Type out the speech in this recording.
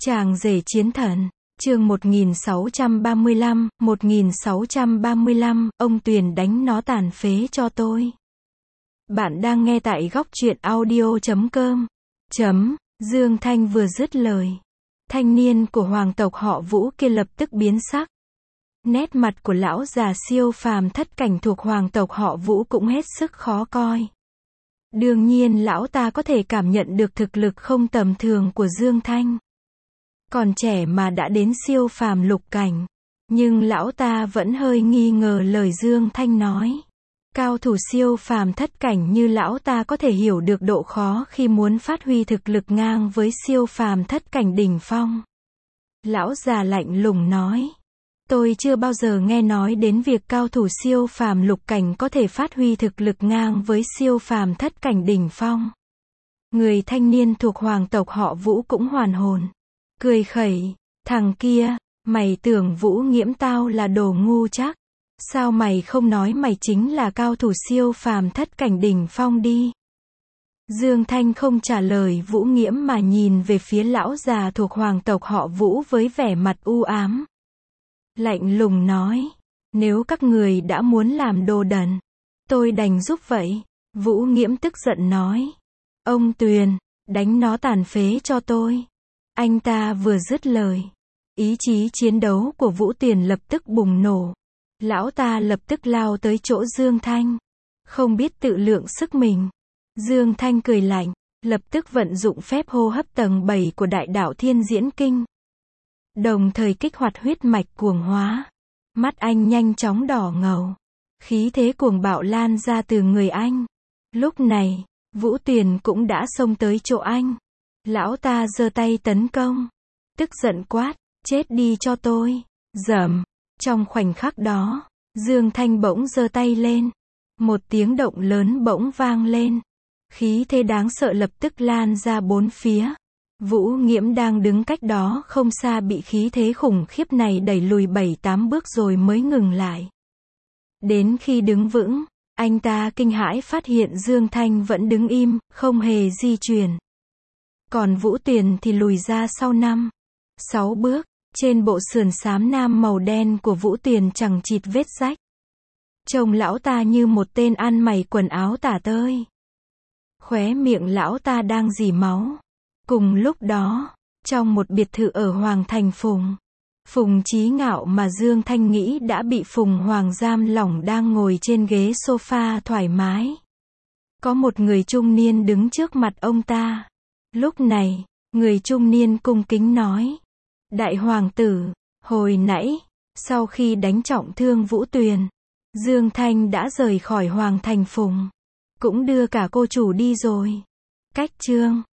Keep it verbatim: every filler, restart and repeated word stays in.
Chàng rể chiến thần, chương một nghìn sáu trăm ba mươi lăm, một nghìn sáu trăm ba mươi lăm, ông Tuyền đánh nó tàn phế cho tôi. Bạn đang nghe tại góc truyện audio chấm com. Chấm, Dương Thanh vừa dứt lời. Thanh niên của hoàng tộc họ Vũ kia lập tức biến sắc. Nét mặt của lão già siêu phàm thất cảnh thuộc hoàng tộc họ Vũ cũng hết sức khó coi. Đương nhiên lão ta có thể cảm nhận được thực lực không tầm thường của Dương Thanh. Còn trẻ mà đã đến siêu phàm lục cảnh. Nhưng lão ta vẫn hơi nghi ngờ lời Dương Thanh nói. Cao thủ siêu phàm thất cảnh như lão ta có thể hiểu được độ khó khi muốn phát huy thực lực ngang với siêu phàm thất cảnh đỉnh phong. Lão già lạnh lùng nói. Tôi chưa bao giờ nghe nói đến việc cao thủ siêu phàm lục cảnh có thể phát huy thực lực ngang với siêu phàm thất cảnh đỉnh phong. Người thanh niên thuộc hoàng tộc họ Vũ cũng hoàn hồn. Cười khẩy, thằng kia, mày tưởng Vũ Nghiễm tao là đồ ngu chắc. Sao mày không nói mày chính là cao thủ siêu phàm thất cảnh đỉnh phong đi. Dương Thanh không trả lời Vũ Nghiễm mà nhìn về phía lão già thuộc hoàng tộc họ Vũ với vẻ mặt u ám. Lạnh lùng nói, nếu các người đã muốn làm đồ đần, tôi đành giúp vậy. Vũ Nghiễm tức giận nói, ông Tuyền, đánh nó tàn phế cho tôi. Anh ta vừa dứt lời, ý chí chiến đấu của Vũ Tuyền lập tức bùng nổ. Lão ta lập tức lao tới chỗ Dương Thanh, không biết tự lượng sức mình. Dương Thanh cười lạnh, lập tức vận dụng phép hô hấp tầng bảy của Đại Đạo Thiên Diễn Kinh. Đồng thời kích hoạt huyết mạch cuồng hóa. Mắt anh nhanh chóng đỏ ngầu. Khí thế cuồng bạo lan ra từ người anh. Lúc này, Vũ Tuyền cũng đã xông tới chỗ anh. Lão ta giơ tay tấn công. Tức giận quát, chết đi cho tôi. Rầm. Trong khoảnh khắc đó, Dương Thanh bỗng giơ tay lên. Một tiếng động lớn bỗng vang lên. Khí thế đáng sợ lập tức lan ra bốn phía. Vũ Nghiễm đang đứng cách đó không xa bị khí thế khủng khiếp này đẩy lùi bảy tám bước rồi mới ngừng lại. Đến khi đứng vững, anh ta kinh hãi phát hiện Dương Thanh vẫn đứng im, không hề di chuyển. Còn Vũ Tuyền thì lùi ra sau năm, sáu bước, trên bộ sườn xám nam màu đen của Vũ Tuyền chằng chịt vết rách. Trông lão ta như một tên ăn mày quần áo tả tơi. Khóe miệng lão ta đang rỉ máu. Cùng lúc đó, trong một biệt thự ở Hoàng Thành Phùng, Phùng Chí Ngạo mà Dương Thanh nghĩ đã bị Phùng Hoàng giam lỏng đang ngồi trên ghế sofa thoải mái. Có một người trung niên đứng trước mặt ông ta. Lúc này, người trung niên cung kính nói, Đại Hoàng tử, hồi nãy, sau khi đánh trọng thương Vũ Tuyền, Dương Thanh đã rời khỏi Hoàng Thành Phùng, cũng đưa cả cô chủ đi rồi. Cách chương